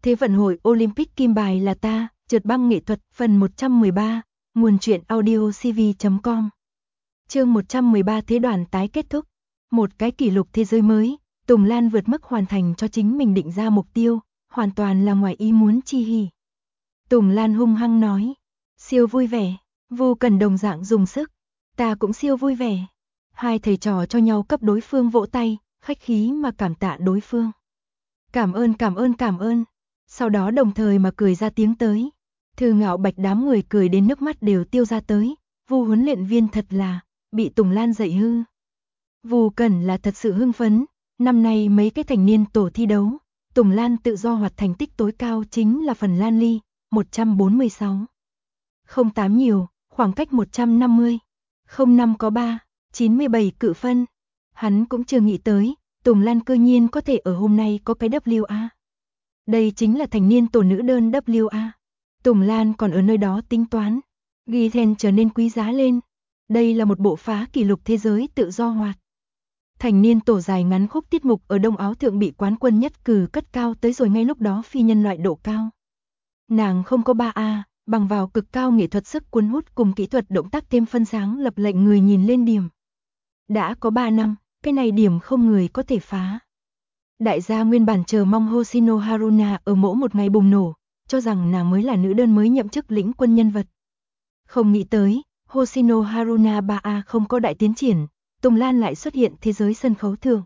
Thế vận hội Olympic kim bài là ta, trượt băng nghệ thuật, phần 113, nguồn truyện audio cv.com. Chương 113 thế đoàn tái kết thúc. Một cái kỷ lục thế giới mới, Tùng Lan vượt mức hoàn thành cho chính mình định ra mục tiêu, hoàn toàn là ngoài ý muốn chi hỉ. Tùng Lan hung hăng nói, siêu vui vẻ, Vô Cần đồng dạng dùng sức, ta cũng siêu vui vẻ. Hai thầy trò cho nhau cấp đối phương vỗ tay, khách khí mà cảm tạ đối phương. Cảm ơn. Sau đó đồng thời mà cười ra tiếng tới. Thư Ngạo Bạch đám người cười đến nước mắt đều tiêu ra tới. Vu huấn luyện viên thật là bị Tùng Lan dạy hư. Vu Cẩn là thật sự hưng phấn. Năm nay mấy cái thành niên tổ thi đấu, Tùng Lan tự do hoạt thành tích tối cao chính là phần Lan ly 146. 08 nhiều, khoảng cách 150. 05 có 3, 97 cự phân. Hắn cũng chưa nghĩ tới, Tùng Lan cơ nhiên có thể ở hôm nay có cái WA. Đây chính là thành niên tổ nữ đơn WA. Tùng Lan còn ở nơi đó tính toán, ghi then trở nên quý giá lên. Đây là một bộ phá kỷ lục thế giới tự do hoạt. Thành niên tổ dài ngắn khúc tiết mục ở Đông Áo Thượng bị quán quân nhất cử cất cao tới rồi ngay lúc đó phi nhân loại độ cao. Nàng không có 3A, bằng vào cực cao nghệ thuật sức cuốn hút cùng kỹ thuật động tác thêm phân sáng lập lệnh người nhìn lên điểm. Đã có 3 năm, cái này điểm không người có thể phá. Đại gia nguyên bản chờ mong Hoshino Haruna ở mỗi một ngày bùng nổ, cho rằng nàng mới là nữ đơn mới nhậm chức lĩnh quân nhân vật. Không nghĩ tới, Hoshino Haruna 3A không có đại tiến triển, Tùng Lan lại xuất hiện thế giới sân khấu thượng.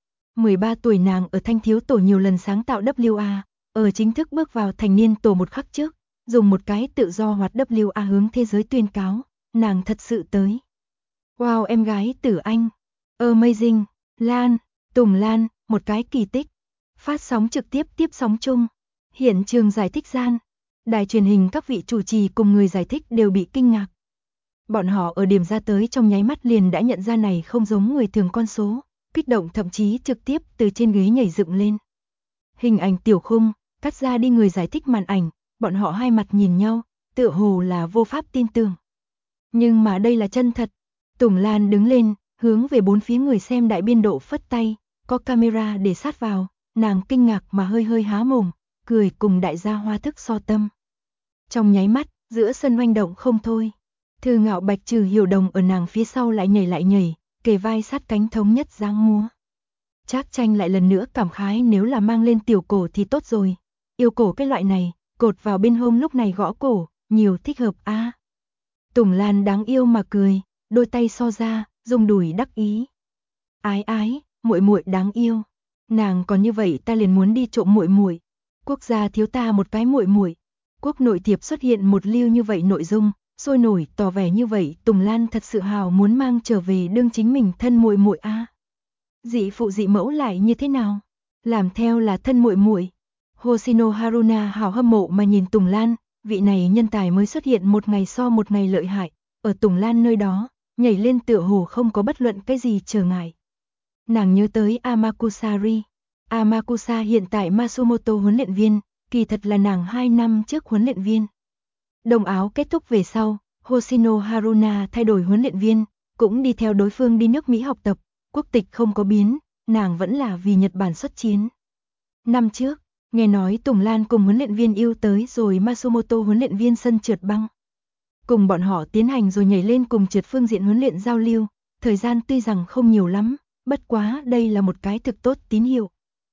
13 tuổi nàng ở thanh thiếu tổ nhiều lần sáng tạo WA, ở chính thức bước vào thành niên tổ một khắc trước, dùng một cái tự do hoạt WA hướng thế giới tuyên cáo, nàng thật sự tới. Wow, em gái Tử Anh, amazing, Lan, Tùng Lan, một cái kỳ tích. Phát sóng trực tiếp tiếp sóng chung. Hiện trường giải thích gian. Đài truyền hình các vị chủ trì cùng người giải thích đều bị kinh ngạc. Bọn họ ở điểm ra tới trong nháy mắt liền đã nhận ra này không giống người thường con số. Kích động thậm chí trực tiếp từ trên ghế nhảy dựng lên. Hình ảnh tiểu khung, cắt ra đi người giải thích màn ảnh. Bọn họ hai mặt nhìn nhau, tựa hồ là vô pháp tin tưởng. Nhưng mà đây là chân thật. Tùng Lan đứng lên, hướng về bốn phía người xem đại biên độ phất tay. Có camera để sát vào, nàng kinh ngạc mà hơi há mồm, cười cùng đại gia hoa thức so tâm. Trong nháy mắt, giữa sân oanh động không thôi. Thư Ngạo Bạch trừ Hiểu Đồng ở nàng phía sau lại nhảy, kề vai sát cánh thống nhất dáng múa. Trác Tranh lại lần nữa cảm khái nếu là mang lên tiểu cổ thì tốt rồi. Yêu cổ cái loại này, cột vào bên hông lúc này gõ cổ, nhiều thích hợp a. Tùng Lan đáng yêu mà cười, đôi tay so ra, dùng đùi đắc ý. Ái, muội muội đáng yêu. Nàng còn như vậy ta liền muốn đi trộm muội muội. Quốc gia thiếu ta một cái muội muội. Quốc nội thiệp xuất hiện một lưu như vậy nội dung, sôi nổi tỏ vẻ như vậy, Tùng Lan thật sự hào muốn mang trở về đương chính mình thân muội muội a. Dị phụ dị mẫu lại như thế nào? Làm theo là thân muội muội. Hoshino Haruna hào hâm mộ mà nhìn Tùng Lan, vị này nhân tài mới xuất hiện một ngày so một ngày lợi hại, ở Tùng Lan nơi đó, nhảy lên tựa hồ không có bất luận cái gì trở ngại. Nàng nhớ tới Amakusari. Amakusa hiện tại Masumoto huấn luyện viên, kỳ thật là nàng 2 năm trước huấn luyện viên. Đồng áo kết thúc về sau, Hoshino Haruna thay đổi huấn luyện viên, cũng đi theo đối phương đi nước Mỹ học tập, quốc tịch không có biến, nàng vẫn là vì Nhật Bản xuất chiến. Năm trước, nghe nói Tùng Lan cùng huấn luyện viên yêu tới rồi Masumoto huấn luyện viên sân trượt băng. Cùng bọn họ tiến hành rồi nhảy lên cùng trượt phương diện huấn luyện giao lưu, thời gian tuy rằng không nhiều lắm, bất quá đây là một cái thực tốt tín hiệu.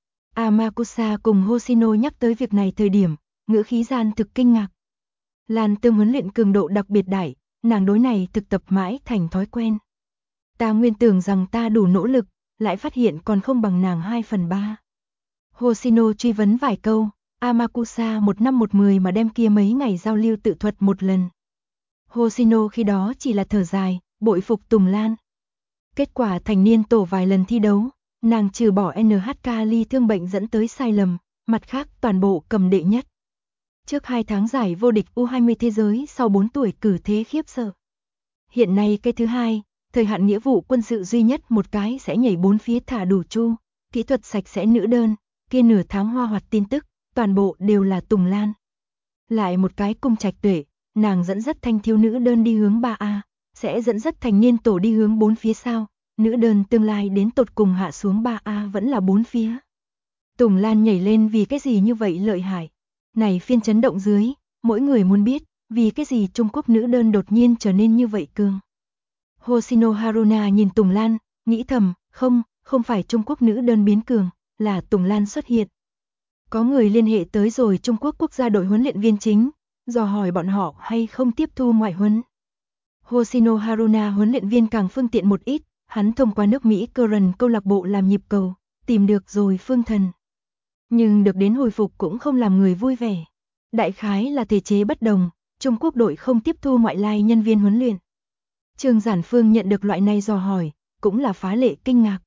Amakusa cùng Hoshino nhắc tới việc này thời điểm, ngữ khí gian thực kinh ngạc. Lan Tương huấn luyện cường độ đặc biệt đại, nàng đối này thực tập mãi thành thói quen. Ta nguyên tưởng rằng ta đủ nỗ lực, lại phát hiện còn không bằng nàng 2/3. Hoshino truy vấn vài câu, Amakusa 1 năm 1 10 mà đem kia mấy ngày giao lưu tự thuật một lần. Hoshino khi đó chỉ là thở dài, bội phục Tùng Lan. Kết quả thành niên tổ vài lần thi đấu, nàng trừ bỏ NHK ly thương bệnh dẫn tới sai lầm, mặt khác toàn bộ cầm đệ nhất. Trước 2 tháng giải vô địch U20 thế giới sau 4 tuổi cử thế khiếp sợ. Hiện nay cái thứ hai, thời hạn nghĩa vụ quân sự duy nhất một cái sẽ nhảy 4 phía thả đủ chu, kỹ thuật sạch sẽ nữ đơn, kia nửa tháng hoa hoạt tin tức, toàn bộ đều là Tùng Lan. Lại một cái cung trạch tuệ, nàng dẫn dắt thanh thiếu nữ đơn đi hướng 3A, sẽ dẫn dắt thành niên tổ đi hướng 4 phía sao, nữ đơn tương lai đến tột cùng hạ xuống 3A vẫn là 4 phía. Tùng Lan nhảy lên vì cái gì như vậy lợi hại, Này phiên chấn động dưới, mỗi người muốn biết, vì cái gì Trung Quốc nữ đơn đột nhiên trở nên như vậy cường. Hoshino Haruna nhìn Tùng Lan, nghĩ thầm, không phải Trung Quốc nữ đơn biến cường, là Tùng Lan xuất hiện. Có người liên hệ tới rồi Trung Quốc quốc gia đội huấn luyện viên chính, dò hỏi bọn họ hay không tiếp thu ngoại huấn. Hoshino Haruna huấn luyện viên càng phương tiện một ít, hắn thông qua nước Mỹ Current câu lạc bộ làm nhịp cầu, tìm được rồi phương thần. Nhưng được đến hồi phục cũng không làm người vui vẻ. Đại khái là thể chế bất đồng, Trung Quốc đội không tiếp thu ngoại lai nhân viên huấn luyện. Trương Giản Phương nhận được loại này dò hỏi, cũng là phá lệ kinh ngạc.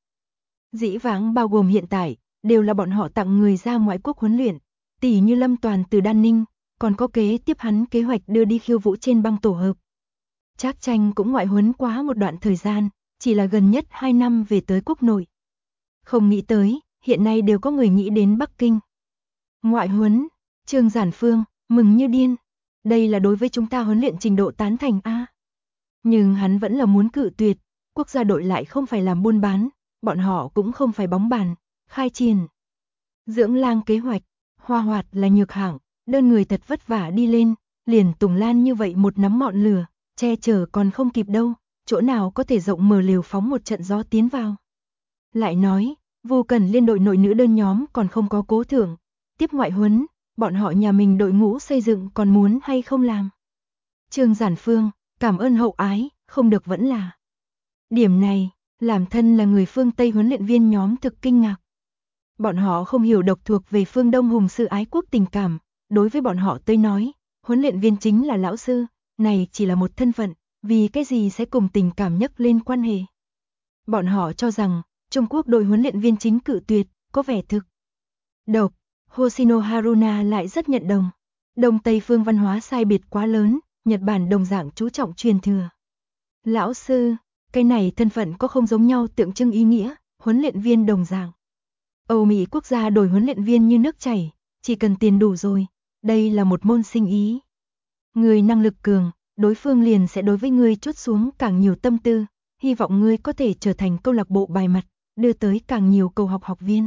Dĩ vãng bao gồm hiện tại, đều là bọn họ tặng người ra ngoại quốc huấn luyện, tỷ như Lâm Toàn từ Đan Ninh, còn có kế tiếp hắn kế hoạch đưa đi khiêu vũ trên băng tổ hợp. Trác Tranh cũng ngoại huấn quá một đoạn thời gian, chỉ là gần nhất 2 năm về tới quốc nội. Không nghĩ tới, hiện nay đều có người nghĩ đến Bắc Kinh. Ngoại huấn, Trương Giản Phương, mừng như điên. Đây là đối với chúng ta huấn luyện trình độ tán thành A. Nhưng hắn vẫn là muốn cự tuyệt, quốc gia đội lại không phải làm buôn bán, bọn họ cũng không phải bóng bàn, khai triển. Dưỡng lang kế hoạch, Hoa Hoạt là nhược hạng, đơn người thật vất vả đi lên, liền Tùng Lan như vậy một nắm ngọn lửa, che chở còn không kịp đâu, chỗ nào có thể rộng mở liều phóng một trận gió tiến vào. Lại nói, Vô Cần liên đội nội nữ đơn nhóm còn không có cố thưởng, tiếp ngoại huấn, bọn họ nhà mình đội ngũ xây dựng còn muốn hay không làm. Trương Giản Phương, cảm ơn hậu ái, không được vẫn là. Điểm này, làm thân là người phương Tây huấn luyện viên nhóm thực kinh ngạc. Bọn họ không hiểu độc thuộc về phương Đông hùng sư ái quốc tình cảm, đối với bọn họ tới nói, huấn luyện viên chính là lão sư, này chỉ là một thân phận, vì cái gì sẽ cùng tình cảm nhắc lên quan hệ. Bọn họ cho rằng, Trung Quốc đội huấn luyện viên chính cự tuyệt, có vẻ thực độc. Hoshino Haruna lại rất nhận đồng. Đông Tây phương văn hóa sai biệt quá lớn, Nhật Bản đồng dạng chú trọng truyền thừa. Lão sư, cái này thân phận có không giống nhau tượng trưng ý nghĩa, huấn luyện viên đồng dạng. Âu Mỹ quốc gia đổi huấn luyện viên như nước chảy, chỉ cần tiền đủ rồi, đây là một môn sinh ý. Người năng lực cường, đối phương liền sẽ đối với ngươi trút xuống càng nhiều tâm tư, hy vọng ngươi có thể trở thành câu lạc bộ bài mặt, đưa tới càng nhiều cầu học học viên.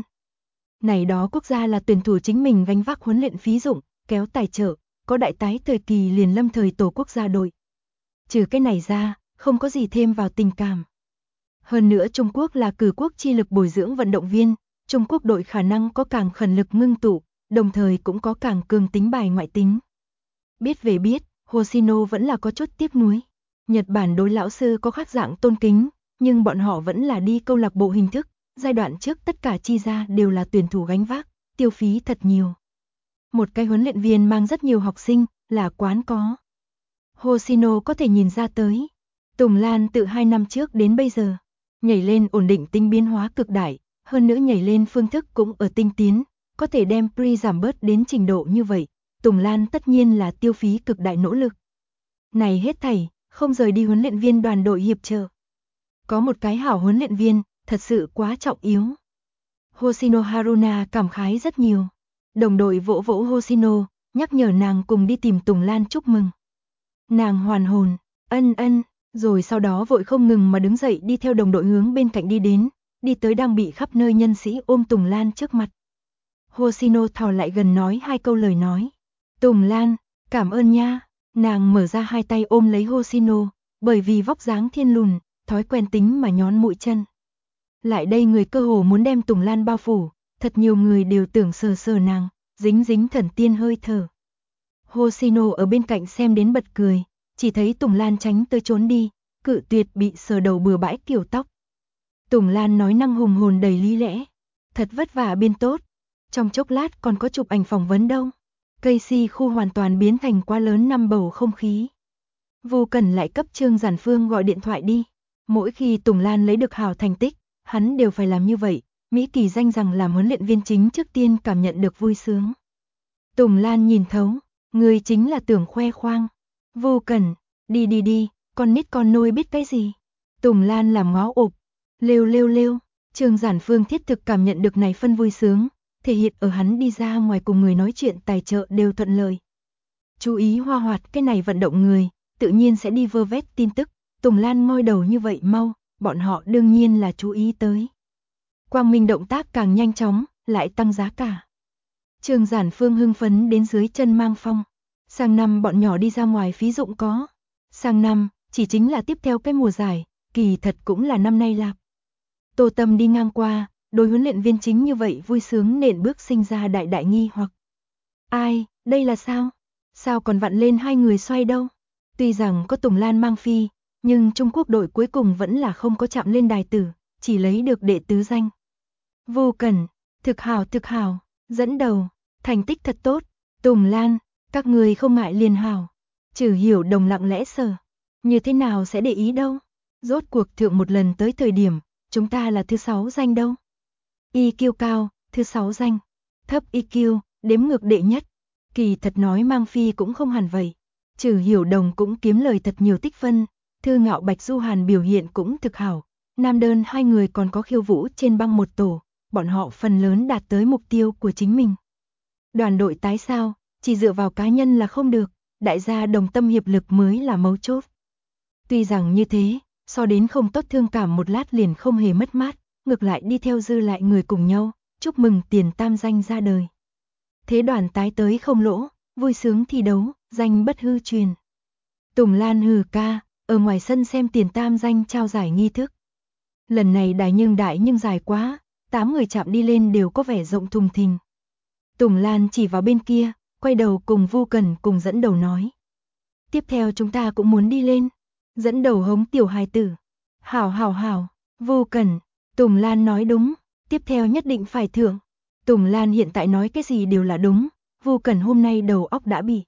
Này đó quốc gia là tuyển thủ chính mình gánh vác huấn luyện phí dụng, kéo tài trợ, có đại tái thời kỳ liền lâm thời tổ quốc gia đội. Trừ cái này ra, không có gì thêm vào tình cảm. Hơn nữa Trung Quốc là cử quốc chi lực bồi dưỡng vận động viên, Trung Quốc đội khả năng có càng khẩn lực ngưng tụ, đồng thời cũng có càng cường tính bài ngoại tính. Biết về biết, Hoshino vẫn là có chút tiếc nuối. Nhật Bản đối lão sư có khác dạng tôn kính, nhưng bọn họ vẫn là đi câu lạc bộ hình thức, giai đoạn trước tất cả chi ra đều là tuyển thủ gánh vác, tiêu phí thật nhiều. Một cái huấn luyện viên mang rất nhiều học sinh, là quán có. Hoshino có thể nhìn ra tới. Tùng Lan từ 2 năm trước đến bây giờ, nhảy lên ổn định tính biến hóa cực đại, hơn nữa nhảy lên phương thức cũng ở tinh tiến, có thể đem pre giảm bớt đến trình độ như vậy, Tùng Lan tất nhiên là tiêu phí cực đại nỗ lực. Này hết thảy, không rời đi huấn luyện viên đoàn đội hiệp trợ. Có một cái hảo huấn luyện viên, thật sự quá trọng yếu. Hoshino Haruna cảm khái rất nhiều. Đồng đội vỗ vỗ Hoshino, nhắc nhở nàng cùng đi tìm Tùng Lan chúc mừng. Nàng hoàn hồn, ân, rồi sau đó vội không ngừng mà đứng dậy đi theo đồng đội hướng bên cạnh đi đến, đi tới đang bị khắp nơi nhân sĩ ôm Tùng Lan trước mặt. Hoshino thò lại gần nói 2 câu lời nói. Tùng Lan, cảm ơn nha. Nàng mở ra 2 tay ôm lấy Hoshino, bởi vì vóc dáng thiên lùn, thói quen tính mà nhón mũi chân. Lại đây người cơ hồ muốn đem Tùng Lan bao phủ, thật nhiều người đều tưởng sờ sờ nàng, dính thần tiên hơi thở. Hoshino ở bên cạnh xem đến bật cười, chỉ thấy Tùng Lan tránh tới trốn đi, cự tuyệt bị sờ đầu bừa bãi kiểu tóc. Tùng Lan nói năng hùng hồn đầy lý lẽ, thật vất vả biên tốt, trong chốc lát còn có chụp ảnh phỏng vấn đâu. Casey khu hoàn toàn biến thành quá lớn năm bầu không khí. Vô Cần lại cấp Trương Giản Phương gọi điện thoại đi. Mỗi khi Tùng Lan lấy được hảo thành tích, hắn đều phải làm như vậy. Mỹ Kỳ danh rằng làm huấn luyện viên chính trước tiên cảm nhận được vui sướng. Tùng Lan nhìn thấu, người chính là tưởng khoe khoang. Vô Cần, đi, con nít con nôi biết cái gì. Tùng Lan làm ngó ụp, lêu. Trương Giản Phương thiết thực cảm nhận được này phân vui sướng, thể hiện ở hắn đi ra ngoài cùng người nói chuyện tài trợ đều thuận lợi. Chú ý Hoa Hoạt cái này vận động người, tự nhiên sẽ đi vơ vét tin tức, Tùng Lan ngoi đầu như vậy mau, bọn họ đương nhiên là chú ý tới. Quang Minh động tác càng nhanh chóng, lại tăng giá cả. Trương Giản Phương hưng phấn đến dưới chân mang phong. Sang năm bọn nhỏ đi ra ngoài phí dụng có. Sang năm, chỉ chính là tiếp theo cái mùa giải, kỳ thật cũng là năm nay lạp. Tô Tâm đi ngang qua, đối huấn luyện viên chính như vậy vui sướng nện bước sinh ra đại đại nghi hoặc. Ai, đây là sao? Sao còn vặn lên hai người xoay đâu? Tuy rằng có Tùng Lan mang phi, nhưng Trung Quốc đội cuối cùng vẫn là không có chạm lên đài tử, chỉ lấy được đệ tứ danh. Vô Cẩn, thực hảo, dẫn đầu, thành tích thật tốt. Tùng Lan, các người không ngại liền hảo. Trừ Hiểu Đồng lặng lẽ sờ. Như thế nào sẽ để ý đâu? Rốt cuộc thượng một lần tới thời điểm, chúng ta là thứ 6 danh đâu. EQ cao, thứ 6 danh. Thấp EQ, đếm ngược đệ nhất. Kỳ thật nói mang phi cũng không hẳn vậy. Trừ Hiểu Đồng cũng kiếm lời thật nhiều tích phân. Thư Ngạo Bạch Du Hàn biểu hiện cũng thực hảo. Nam đơn hai người còn có khiêu vũ trên băng một tổ. Bọn họ phần lớn đạt tới mục tiêu của chính mình. Đoàn đội tái sao, chỉ dựa vào cá nhân là không được. Đại gia đồng tâm hiệp lực mới là mấu chốt. Tuy rằng như thế, so đến không tốt thương cảm một lát liền không hề mất mát, ngược lại đi theo dư lại người cùng nhau, chúc mừng tiền tam danh ra đời. Thế đoàn tái tới không lỗ, vui sướng thi đấu, danh bất hư truyền. Tùng Lan hừ ca, ở ngoài sân xem tiền tam danh trao giải nghi thức. Lần này đại nhưng dài quá, 8 người chạm đi lên đều có vẻ rộng thùng thình. Tùng Lan chỉ vào bên kia, quay đầu cùng Vu Cần cùng dẫn đầu nói. Tiếp theo chúng ta cũng muốn đi lên. Dẫn đầu hống tiểu hài tử. Hảo, Vu Cần, Tùng Lan nói đúng, tiếp theo nhất định phải thưởng. Tùng Lan hiện tại nói cái gì đều là đúng, Vu Cần hôm nay đầu óc đã bị.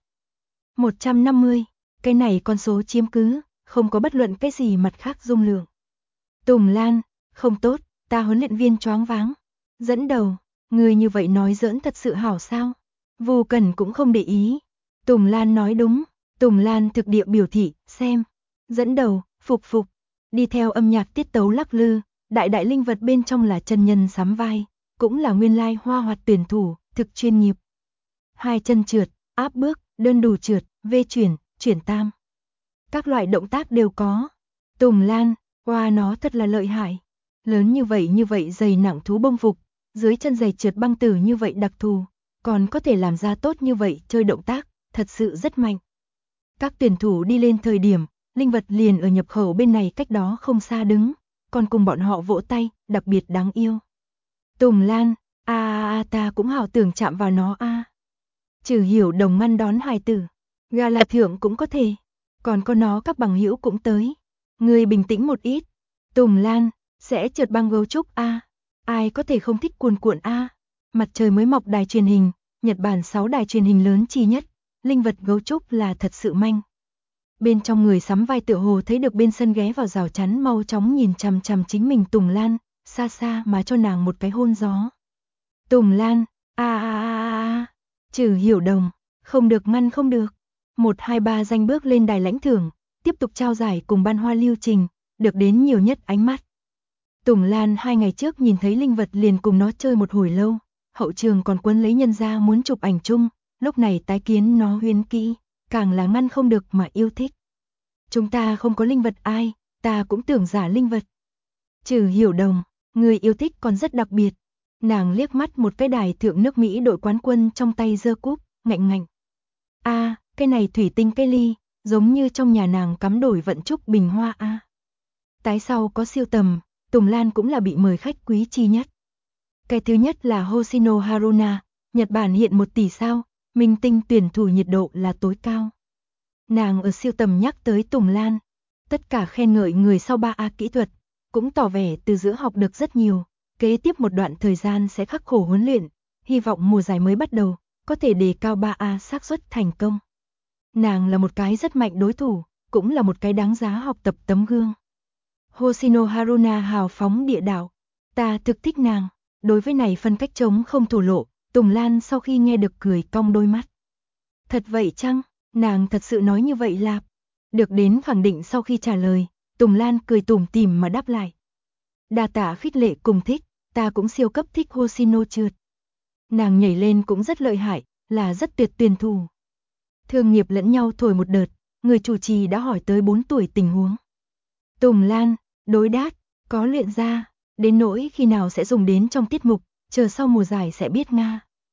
150, cái này con số chiếm cứ, không có bất luận cái gì mặt khác dung lượng. Tùng Lan, không tốt, ta huấn luyện viên choáng váng. Dẫn đầu, người như vậy nói giỡn thật sự hảo sao? Vu Cần cũng không để ý. Tùng Lan nói đúng, Tùng Lan thực địa biểu thị, xem. Dẫn đầu, phục, đi theo âm nhạc tiết tấu lắc lư, đại linh vật bên trong là chân nhân sắm vai, cũng là nguyên lai hoa hoạt tuyển thủ, thực chuyên nghiệp. Hai chân trượt, áp bước, đơn đủ trượt, vê chuyển tam. Các loại động tác đều có. Tùng Lan, wow nó thật là lợi hại. Lớn như vậy dày nặng thú bông phục, dưới chân giày trượt băng tử như vậy đặc thù, còn có thể làm ra tốt như vậy chơi động tác, thật sự rất mạnh. Các tuyển thủ đi lên thời điểm, linh vật liền ở nhập khẩu bên này cách đó không xa đứng, còn cùng bọn họ vỗ tay, đặc biệt đáng yêu. Tùng Lan, ta cũng hảo tưởng chạm vào nó a. Trừ Hiểu Đồng ngăn đón hài tử, gala thượng cũng có thể, còn có nó các bằng hữu cũng tới. Người bình tĩnh một ít. Tùng Lan, sẽ trượt băng gấu trúc a. Ai có thể không thích cuồn a. Mặt trời mới mọc đài truyền hình, Nhật Bản 6 đài truyền hình lớn chi nhất, linh vật gấu trúc là thật sự manh. Bên trong người sắm vai tựa hồ thấy được bên sân ghé vào rào chắn mau chóng nhìn chằm chằm chính mình Tùng Lan, xa xa mà cho nàng một cái hôn gió. Tùng Lan, Trừ Hiểu Đồng, không được ngăn không được. 1, 2, 3 danh bước lên đài lãnh thưởng, tiếp tục trao giải cùng ban hoa lưu trình, được đến nhiều nhất ánh mắt. Tùng Lan 2 ngày trước nhìn thấy linh vật liền cùng nó chơi một hồi lâu, hậu trường còn quấn lấy nhân ra muốn chụp ảnh chung, lúc này tái kiến nó huyến kỹ, càng là ngăn không được mà yêu thích. Chúng ta không có linh vật ai, ta cũng tưởng giả linh vật. Trừ Hiểu Đồng, người yêu thích còn rất đặc biệt. Nàng liếc mắt một cái đài thượng nước Mỹ đội quán quân trong tay giơ cúp, ngạnh. Cái này thủy tinh cái ly, giống như trong nhà nàng cắm đổi vận trúc bình hoa a. Tái sau có siêu tầm, Tùng Lan cũng là bị mời khách quý chi nhất. Cái thứ nhất là Hoshino Haruna, Nhật Bản hiện 1 tỷ sao, minh tinh tuyển thủ nhiệt độ là tối cao. Nàng ở siêu tầm nhắc tới Tùng Lan, tất cả khen ngợi người sau 3A kỹ thuật, cũng tỏ vẻ từ giữa học được rất nhiều, kế tiếp một đoạn thời gian sẽ khắc khổ huấn luyện, hy vọng mùa giải mới bắt đầu, có thể đề cao 3A xác suất thành công. Nàng là một cái rất mạnh đối thủ, cũng là một cái đáng giá học tập tấm gương. Hoshino Haruna hào phóng địa đạo, ta thực thích nàng, đối với này phân cách trống không thổ lộ, Tùng Lan sau khi nghe được cười cong đôi mắt. Thật vậy chăng, nàng thật sự nói như vậy lạp. Được đến khẳng định sau khi trả lời, Tùng Lan cười tủm tỉm mà đáp lại. Đa tạ khích lệ cùng thích, ta cũng siêu cấp thích Hoshino trượt. Nàng nhảy lên cũng rất lợi hại, là rất tuyệt tuyển thủ. Thương nghiệp lẫn nhau thổi một đợt, người chủ trì đã hỏi tới 4 tuổi tình huống. Tùng Lan, đối đáp, có luyện ra, đến nỗi khi nào sẽ dùng đến trong tiết mục, chờ sau mùa giải sẽ biết nga.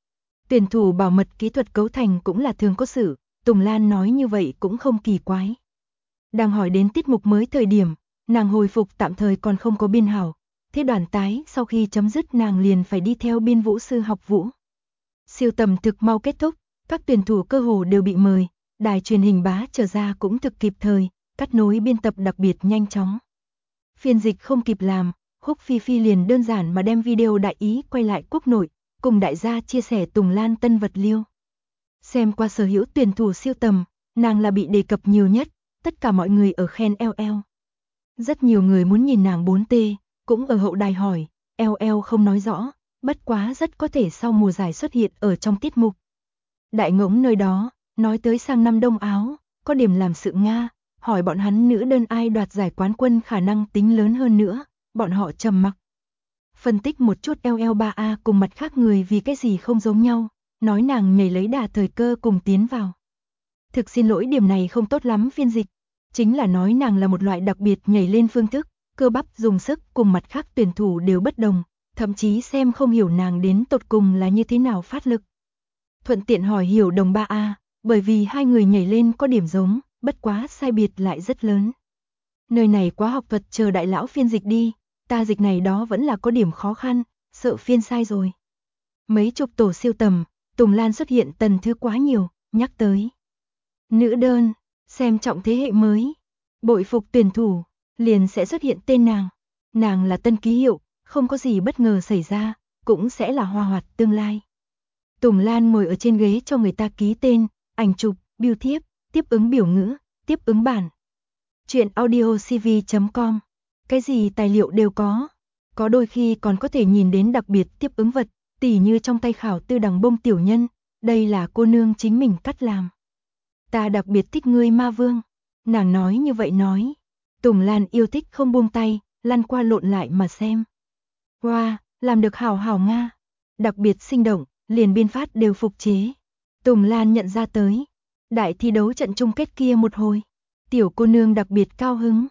Tuyển thủ bảo mật kỹ thuật cấu thành cũng là thường có sự, Tùng Lan nói như vậy cũng không kỳ quái. Đang hỏi đến tiết mục mới thời điểm, nàng hồi phục tạm thời còn không có biên hảo, thế đoàn tái sau khi chấm dứt nàng liền phải đi theo biên vũ sư học vũ. Siêu tầm thực mau kết thúc, các tuyển thủ cơ hồ đều bị mời, đài truyền hình bá trở ra cũng thực kịp thời, cắt nối biên tập đặc biệt nhanh chóng. Phiên dịch không kịp làm, Húc Phi Phi liền đơn giản mà đem video đại ý quay lại quốc nội, cùng đại gia chia sẻ Tùng Lan tân vật liêu. Xem qua sở hữu tuyển thủ siêu tầm, nàng là bị đề cập nhiều nhất, tất cả mọi người ở khen LL. Rất nhiều người muốn nhìn nàng 4T, cũng ở hậu đài hỏi, LL không nói rõ, bất quá rất có thể sau mùa giải xuất hiện ở trong tiết mục. Đại ngỗng nơi đó, nói tới sang năm Đông Áo, có điểm làm sự Nga, hỏi bọn hắn nữ đơn ai đoạt giải quán quân khả năng tính lớn hơn nữa, bọn họ trầm mặc. Phân tích một chút LL3A cùng mặt khác người vì cái gì không giống nhau, nói nàng nhảy lấy đà thời cơ cùng tiến vào. Thực xin lỗi điểm này không tốt lắm phiên dịch, chính là nói nàng là một loại đặc biệt nhảy lên phương thức, cơ bắp dùng sức cùng mặt khác tuyển thủ đều bất đồng, thậm chí xem không hiểu nàng đến tột cùng là như thế nào phát lực. Thuận tiện hỏi hiểu đồng 3A, bởi vì hai người nhảy lên có điểm giống, bất quá sai biệt lại rất lớn. Nơi này quá học thuật chờ đại lão phiên dịch đi, ta dịch này đó vẫn là có điểm khó khăn, sợ phiên sai rồi. Mấy chục tổ siêu tầm, Tùng Lan xuất hiện tần thứ quá nhiều, nhắc tới. Nữ đơn, xem trọng thế hệ mới, bội phục tuyển thủ, liền sẽ xuất hiện tên nàng. Nàng là tân ký hiệu, không có gì bất ngờ xảy ra, cũng sẽ là hoa hoạt tương lai. Tùng Lan ngồi ở trên ghế cho người ta ký tên, ảnh chụp, bưu thiếp, tiếp ứng biểu ngữ, tiếp ứng bản. Chuyện audiocv.com, cái gì tài liệu đều có đôi khi còn có thể nhìn đến đặc biệt tiếp ứng vật, tỉ như trong tay khảo tư đằng bông tiểu nhân, đây là cô nương chính mình cắt làm. Ta đặc biệt thích ngươi ma vương, nàng nói như vậy nói. Tùng Lan yêu thích không buông tay, lăn qua lộn lại mà xem. Wow, làm được hảo hảo Nga, đặc biệt sinh động, liền biên phát đều phục chế. Tùng Lan nhận ra tới, đại thi đấu trận chung kết kia một hồi, tiểu cô nương đặc biệt cao hứng.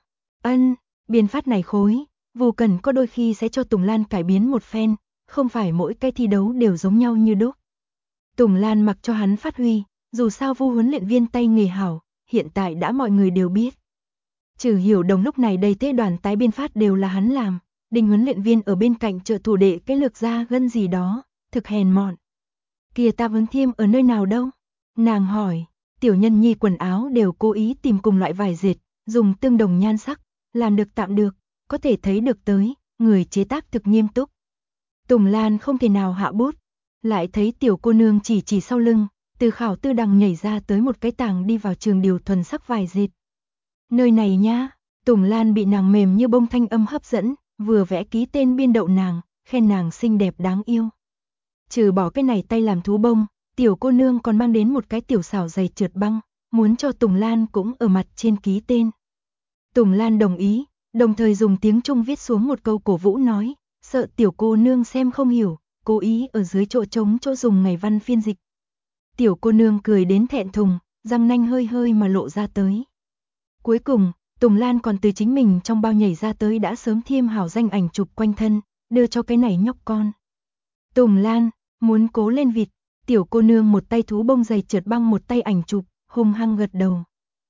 Biên phát này khối, Vu Cần có đôi khi sẽ cho Tùng Lan cải biến một phen, không phải mỗi cái thi đấu đều giống nhau như đúc. Tùng Lan mặc cho hắn phát huy, dù sao Vu huấn luyện viên tay nghề hảo, hiện tại đã mọi người đều biết. Trừ Hiểu Đồng lúc này đầy thế đoàn tái biên phát đều là hắn làm, Đinh huấn luyện viên ở bên cạnh trợ thủ đệ cái lược ra gân gì đó, thực hèn mọn. Kìa ta Vấn Thiêm ở nơi nào đâu? Nàng hỏi, tiểu nhân nhi quần áo đều cố ý tìm cùng loại vải dệt, dùng tương đồng nhan sắc, làm được tạm được, có thể thấy được tới, người chế tác thực nghiêm túc. Tùng Lan không thể nào hạ bút, lại thấy tiểu cô nương chỉ sau lưng, từ khảo tư đằng nhảy ra tới một cái tàng đi vào trường điều thuần sắc vải dệt. Nơi này nha, Tùng Lan bị nàng mềm như bông thanh âm hấp dẫn, vừa vẽ ký tên biên đậu nàng, khen nàng xinh đẹp đáng yêu. Trừ bỏ cái này tay làm thú bông, tiểu cô nương còn mang đến một cái tiểu xảo giày trượt băng, muốn cho Tùng Lan cũng ở mặt trên ký tên. Tùng Lan đồng ý, đồng thời dùng tiếng Trung viết xuống một câu cổ vũ nói, sợ tiểu cô nương xem không hiểu, cố ý ở dưới chỗ trống chỗ dùng ngày văn phiên dịch. Tiểu cô nương cười đến thẹn thùng, răng nanh hơi hơi mà lộ ra tới. Cuối cùng, Tùng Lan còn từ chính mình trong bao nhảy ra tới đã sớm thiêm hảo danh ảnh chụp quanh thân, đưa cho cái này nhóc con. Tùng Lan, muốn cố lên vịt, tiểu cô nương một tay thú bông giày trượt băng một tay ảnh chụp, hung hăng gật đầu.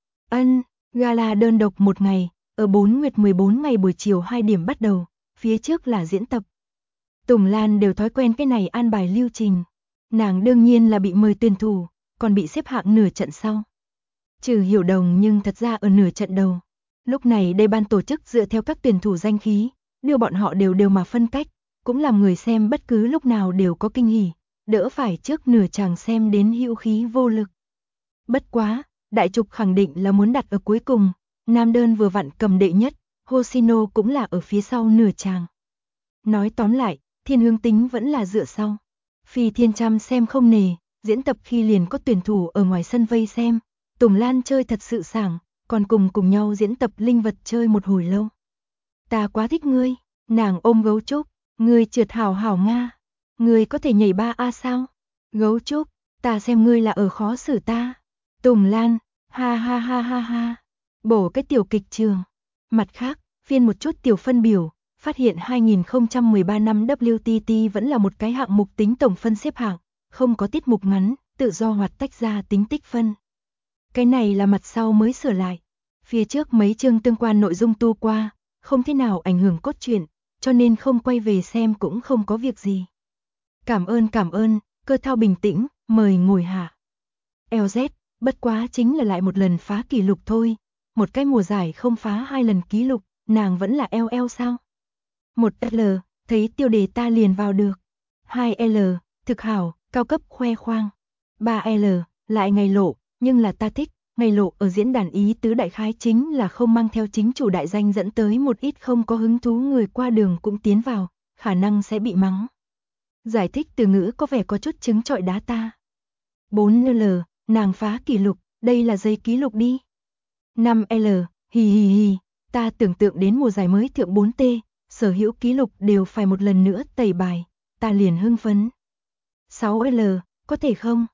Gala đơn độc một ngày, ở 4 nguyệt 14 ngày buổi chiều 2 điểm bắt đầu, phía trước là diễn tập. Tùng Lan đều thói quen cái này an bài lưu trình. Nàng đương nhiên là bị mời tuyển thủ, còn bị xếp hạng nửa trận sau. Trừ Hiểu Đồng nhưng thật ra ở nửa trận đầu. Lúc này đây ban tổ chức dựa theo các tuyển thủ danh khí, đưa bọn họ đều mà phân cách, cũng làm người xem bất cứ lúc nào đều có kinh hỉ, đỡ phải trước nửa chàng xem đến hữu khí vô lực. Bất quá, đại trục khẳng định là muốn đặt ở cuối cùng, nam đơn vừa vặn cầm đệ nhất, Hoshino cũng là ở phía sau nửa chàng. Nói tóm lại, Thiên Hương tính vẫn là dựa sau. Phi Thiên Trăm xem không nề, diễn tập khi liền có tuyển thủ ở ngoài sân vây xem, Tùng Lan chơi thật sự sảng, còn cùng nhau diễn tập linh vật chơi một hồi lâu. Ta quá thích ngươi, nàng ôm Gấu Trúc, ngươi trượt hảo hảo Nga, ngươi có thể nhảy 3A sao? Gấu Trúc, ta xem ngươi là ở khó xử ta. Tùng Lan, ha ha ha ha ha, bổ cái tiểu kịch trường. Mặt khác, phiên một chút tiểu phân biểu, phát hiện 2013 năm WTT vẫn là một cái hạng mục tính tổng phân xếp hạng, không có tiết mục ngắn, tự do hoạt tách ra tính tích phân. Cái này là mặt sau mới sửa lại. Phía trước mấy chương tương quan nội dung tu qua, không thế nào ảnh hưởng cốt truyện, cho nên không quay về xem cũng không có việc gì. Cảm ơn, Cơ Thao bình tĩnh, mời ngồi hạ. LZ, bất quá chính là lại một lần phá kỷ lục thôi. Một cái mùa giải không phá 2 lần kỷ lục, nàng vẫn là LL sao? 1L, thấy tiêu đề ta liền vào được. 2L, thực hảo, cao cấp khoe khoang. 3L, lại ngày lộ, nhưng là ta thích. Ngày lộ ở diễn đàn ý tứ đại khái chính là không mang theo chính chủ đại danh dẫn tới một ít không có hứng thú người qua đường cũng tiến vào, khả năng sẽ bị mắng. Giải thích từ ngữ có vẻ có chút trứng trọi đá ta. 4L, nàng phá kỷ lục, đây là giấy kỷ lục đi. 5L, hì, ta tưởng tượng đến mùa giải mới thượng 4T, sở hữu kỷ lục đều phải một lần nữa tẩy bài, ta liền hưng phấn. 6L, có thể không?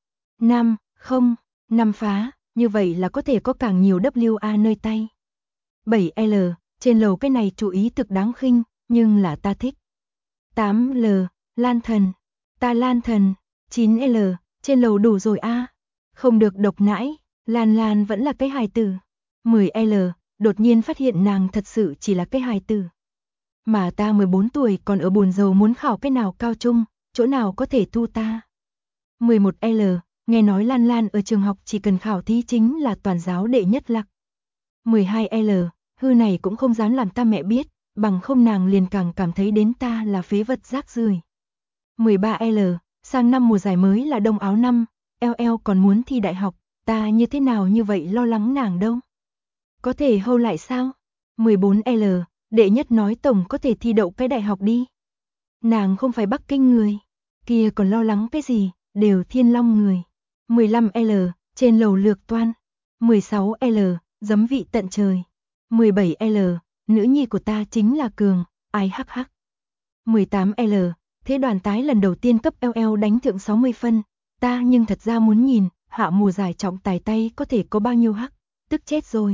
5 phá, như vậy là có thể có càng nhiều WA nơi tay. 7L, trên lầu cái này chú ý thực đáng khinh, nhưng là ta thích. 8L, lan thần, ta lan thần. 9L, trên lầu đủ rồi a. Không được độc nãi, Lan vẫn là cái hài tử. 10L, đột nhiên phát hiện nàng thật sự chỉ là cái hài tử. Mà ta 14 tuổi còn ở buồn rầu muốn khảo cái nào cao trung, chỗ nào có thể thu ta. 11L, nghe nói Lan ở trường học chỉ cần khảo thí chính là toàn giáo đệ nhất lạc. 12L, hư này cũng không dám làm ta mẹ biết, bằng không nàng liền càng cảm thấy đến ta là phế vật rác rưởi. 13L, sang năm mùa giải mới là đông áo năm, LL còn muốn thi đại học, ta như thế nào như vậy lo lắng nàng đâu. Có thể hâu lại sao? 14L, đệ nhất nói tổng có thể thi đậu cái đại học đi. Nàng không phải Bắc Kinh người, kia còn lo lắng cái gì, đều Thiên Long người. 15L, trên lầu lược toan. 16L, giấm vị tận trời. 17L, nữ nhi của ta chính là Cường, ai hắc hắc. 18L, thế đoàn tái lần đầu tiên cấp LL đánh thượng 60 phân, ta nhưng thật ra muốn nhìn, hạ mùa giải trọng tài tay có thể có bao nhiêu hắc, tức chết rồi.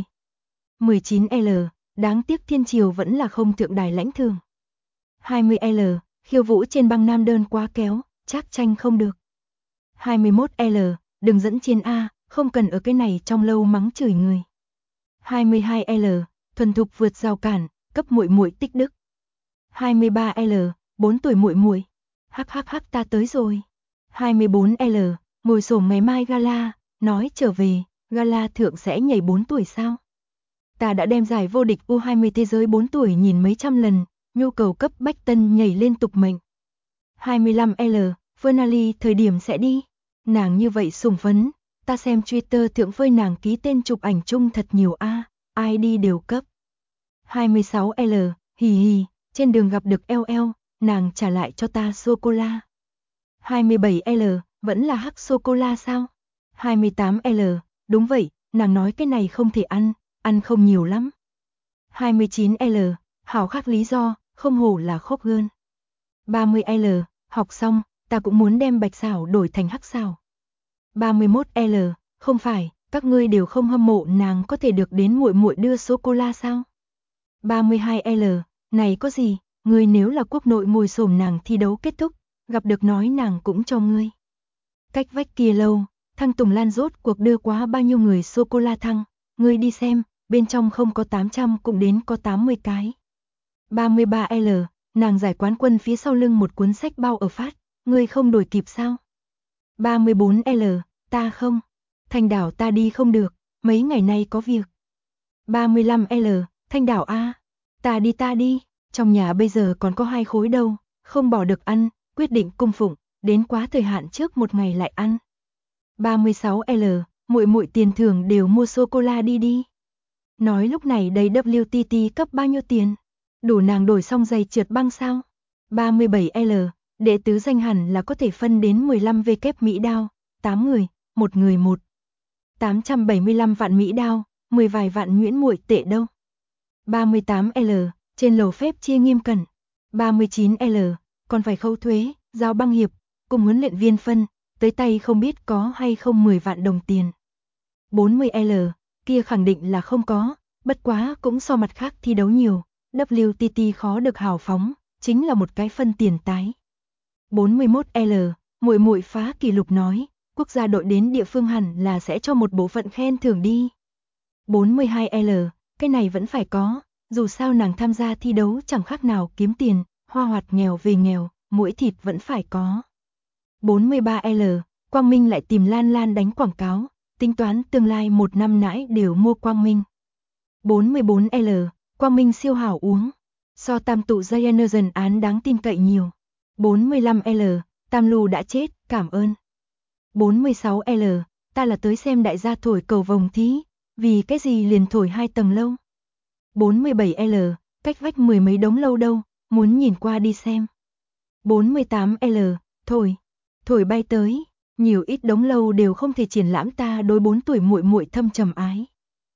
19L, đáng tiếc Thiên Triều vẫn là không thượng đài lãnh thường. 20L, khiêu vũ trên băng nam đơn quá kéo, chắc tranh không được. 21L, đừng dẫn trên A, không cần ở cái này trong lâu mắng chửi người. 22L, thuần thục vượt rào cản, cấp muội muội tích đức. 23L, 4 tuổi muội muội. Hắc ta tới rồi. 24L, ngồi xổm ngày mai gala, nói trở về, gala thượng sẽ nhảy 4 tuổi sao? Ta đã đem giải vô địch U20 thế giới 4 tuổi nhìn mấy trăm lần, nhu cầu cấp bách tân nhảy liên tục mệnh. 25L, Fernali thời điểm sẽ đi. Nàng như vậy sủng phấn, ta xem Twitter thượng phơi nàng ký tên chụp ảnh chung thật nhiều a, ai đi đều cấp. 26L, hì, trên đường gặp được LL, nàng trả lại cho ta sô-cô-la. 27L, vẫn là hắc sô-cô-la sao? 28L, đúng vậy, nàng nói cái này không thể ăn không nhiều lắm. 29L, hảo khác lý do, không hổ là khốc gơn. 30L, học xong, ta cũng muốn đem bạch xảo đổi thành hắc xảo. 31L, không phải, các ngươi đều không hâm mộ nàng có thể được đến muội muội đưa sô-cô-la sao? 32L, này có gì, ngươi nếu là quốc nội ngồi xổm nàng thi đấu kết thúc, gặp được nói nàng cũng cho ngươi. Cách vách kia lâu, Thăng Tùng Lan rốt cuộc đưa quá bao nhiêu người sô-cô-la thăng, ngươi đi xem, bên trong không có 800 cũng đến có 80 cái. 33L, nàng giải quán quân phía sau lưng một cuốn sách bao ở phát, ngươi không đổi kịp sao? 34L, ta không. Thanh Đảo ta đi không được, mấy ngày nay có việc. 35L, Thanh Đảo a, ta đi, trong nhà bây giờ còn có 2 khối đâu, không bỏ được ăn, quyết định cung phụng, đến quá thời hạn trước một ngày lại ăn. 36L, muội muội tiền thưởng đều mua sô-cô-la đi. Nói lúc này đầy WTT cấp bao nhiêu tiền? Đủ nàng đổi xong giày trượt băng sao? 37L, đệ tứ danh hẳn là có thể phân đến 15 W Mỹ đao, 8 người, một người một. 875 vạn Mỹ đao, 10 vài vạn nhuyễn muội tệ đâu. 38L, trên lầu phép chia nghiêm cẩn. 39L, còn phải khấu thuế, giao băng hiệp, cùng huấn luyện viên phân, tới tay không biết có hay không 10 vạn đồng tiền. 40L, kia khẳng định là không có, bất quá cũng so mặt khác thi đấu nhiều, WTT khó được hào phóng, chính là một cái phân tiền tái. 41L, muội muội phá kỷ lục nói, quốc gia đội đến địa phương hẳn là sẽ cho một bộ phận khen thưởng đi. 42L, cái này vẫn phải có, dù sao nàng tham gia thi đấu chẳng khác nào kiếm tiền, hoa hoạt nghèo về nghèo, muỗi thịt vẫn phải có. 43L, Quang Minh lại tìm Lan Lan đánh quảng cáo, tính toán tương lai 1 năm nãy đều mua Quang Minh. 44L, Quang Minh siêu hảo uống, so tam tụ Gianergen án đáng tin cậy nhiều. 45L, Tam Lu đã chết, cảm ơn. 46L, ta là tới xem đại gia thổi cầu vồng thí, vì cái gì liền thổi 2 tầng lâu. 47L, cách vách 10 mấy đống lâu đâu, muốn nhìn qua đi xem. 48L, thổi bay tới, nhiều ít đống lâu đều không thể triển lãm ta đối 4 tuổi muội muội thâm trầm ái.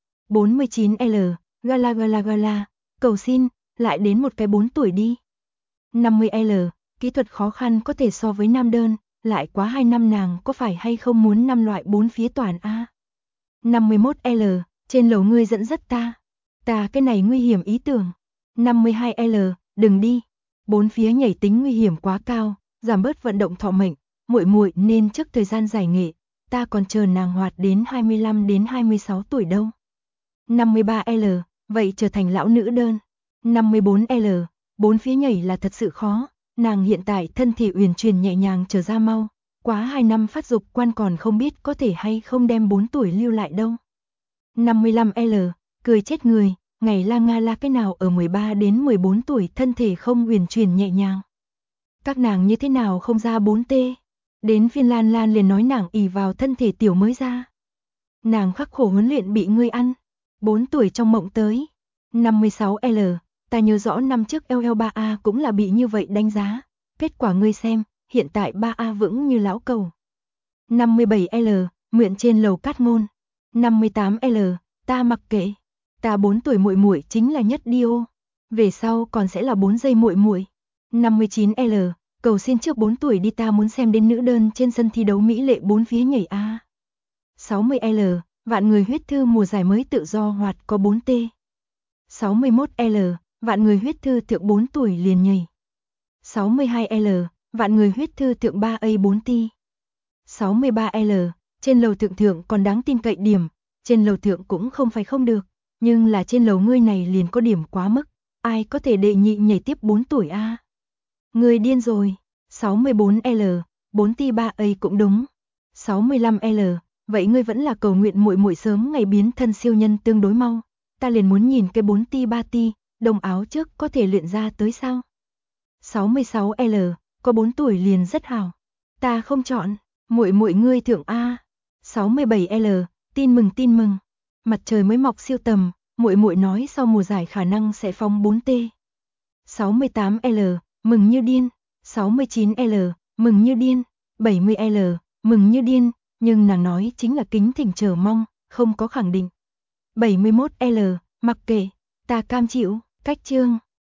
49L, gala, cầu xin, lại đến một cái 4 tuổi đi. 50L, kỹ thuật khó khăn có thể so với nam đơn, lại quá 2 năm nàng có phải hay không muốn 5 loại 4 phía toàn a. 51L, trên lầu ngươi dẫn dắt ta cái này nguy hiểm ý tưởng. 52L, đừng đi, 4 phía nhảy tính nguy hiểm quá cao, giảm bớt vận động thọ mệnh, muội muội nên trước thời gian giải nghệ, ta còn chờ nàng hoạt đến 25 đến 26 tuổi đâu. 53L, vậy trở thành lão nữ đơn. 54L, 4 phía nhảy là thật sự khó, nàng hiện tại thân thể uyển chuyển nhẹ nhàng trở ra mau, quá 2 năm phát dục quan còn không biết có thể hay không đem 4 tuổi lưu lại đâu. 55L, cười chết người, ngày la nga la cái nào ở 13 đến 14 tuổi thân thể không uyển chuyển nhẹ nhàng. Các nàng như thế nào không ra 4T, đến phiên Lan Lan liền nói nàng ỷ vào thân thể tiểu mới ra. Nàng khắc khổ huấn luyện bị ngươi ăn, 4 tuổi trong mộng tới. 56L, ta nhớ rõ năm trước LL3A cũng là bị như vậy đánh giá, kết quả ngươi xem, hiện tại 3A vững như lão cầu. 57L, mượn trên lầu cát ngôn. 58L, ta mặc kệ, ta 4 tuổi muội muội chính là nhất Dio, về sau còn sẽ là 4 giây muội muội. 59L, cầu xin trước 4 tuổi đi, ta muốn xem đến nữ đơn trên sân thi đấu mỹ lệ 4 phía nhảy a. 60L, vạn người huyết thư mùa giải mới tự do hoạt có 4T. 61L, vạn người huyết thư thượng 4 tuổi liền nhảy. 62L, vạn người huyết thư thượng 3A4T. 63L, trên lầu thượng còn đáng tin cậy điểm, trên lầu thượng cũng không phải không được, nhưng là trên lầu ngươi này liền có điểm quá mức, ai có thể đệ nhị nhảy tiếp 4 tuổi a? Ngươi điên rồi. 64L, 4T 3A cũng đúng. 65L, vậy ngươi vẫn là cầu nguyện muội muội sớm ngày biến thân siêu nhân tương đối mau, ta liền muốn nhìn cái 4T 3T, đồng áo trước có thể luyện ra tới sao? 66L, có 4 tuổi liền rất hảo. Ta không chọn, muội muội ngươi thượng a. 67L, tin mừng. Mặt trời mới mọc siêu tầm, muội muội nói sau mùa giải khả năng sẽ phóng 4T. 68L, mừng như điên. 69L, mừng như điên. 70L, mừng như điên, nhưng nàng nói chính là kính thỉnh chờ mong, không có khẳng định. 71L, mặc kệ, ta cam chịu, cách chương.